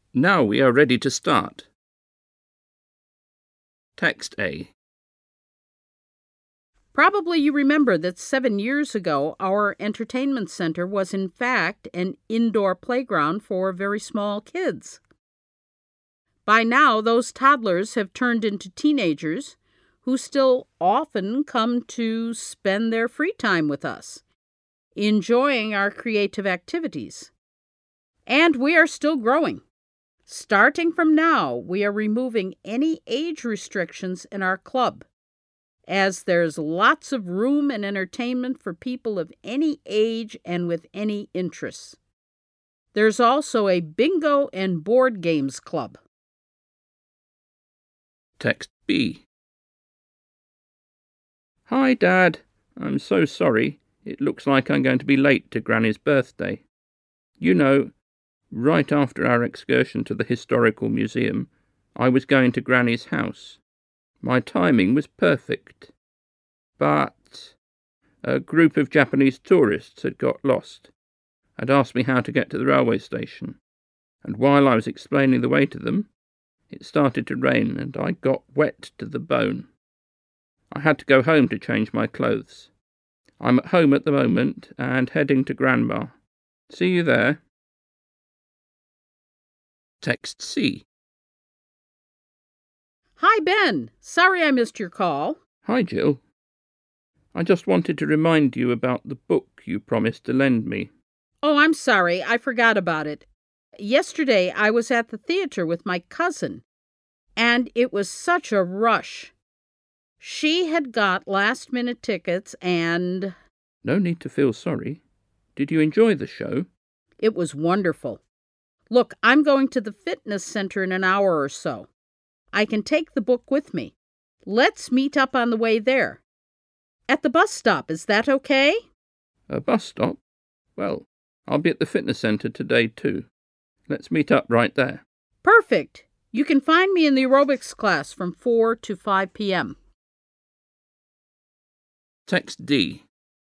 Now we are ready to start. Text A. Probably you remember that 7 years ago, our entertainment center was in fact an indoor playground for very small kids. By now, those toddlers have turned into teenagers who still often come to spend their free time with us, enjoying our creative activities. And we are still growing. Starting from now, we are removing any age restrictions in our club, as there's lots of room and entertainment for people of any age and with any interests. There's also a bingo and board games club. Text B. Hi, Dad. I'm so sorry. It looks like I'm going to be late to Granny's birthday. You know, right after our excursion to the Historical Museum, I was going to Granny's house. My timing was perfect. But a group of Japanese tourists had got lost and asked me how to get to the railway station. And while I was explaining the way to them, it started to rain and I got wet to the bone. I had to go home to change my clothes. I'm at home at the moment and heading to Grandma. See you there. Text C. Hi, Ben. Sorry I missed your call. Hi, Jill. I just wanted to remind you about the book you promised to lend me. Oh, I'm sorry. I forgot about it. Yesterday I was at the theater with my cousin, and it was such a rush. She had got last-minute tickets and... No need to feel sorry. Did you enjoy the show? It was wonderful. Look, I'm going to the fitness center in an hour or so. I can take the book with me. Let's meet up on the way there. At the bus stop, is that okay? A bus stop? Well, I'll be at the fitness center today too. Let's meet up right there. Perfect. You can find me in the aerobics class from 4 to 5 p.m. Text D.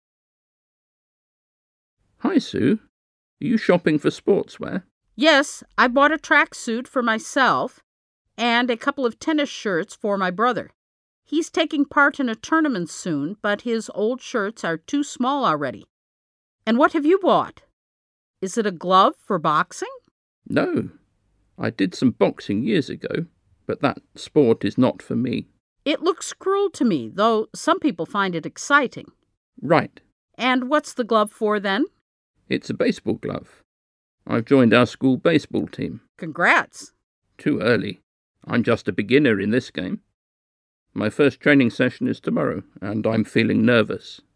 Hi, Sue. Are you shopping for sportswear? Yes, I bought a tracksuit for myself and a couple of tennis shirts for my brother. He's taking part in a tournament soon, but his old shirts are too small already. And what have you bought? Is it a glove for boxing? No. I did some boxing years ago, but that sport is not for me. It looks cruel to me, though some people find it exciting. Right. And what's the glove for, then? It's a baseball glove. I've joined our school baseball team. Congrats. Too early. I'm just a beginner in this game. My first training session is tomorrow, and I'm feeling nervous.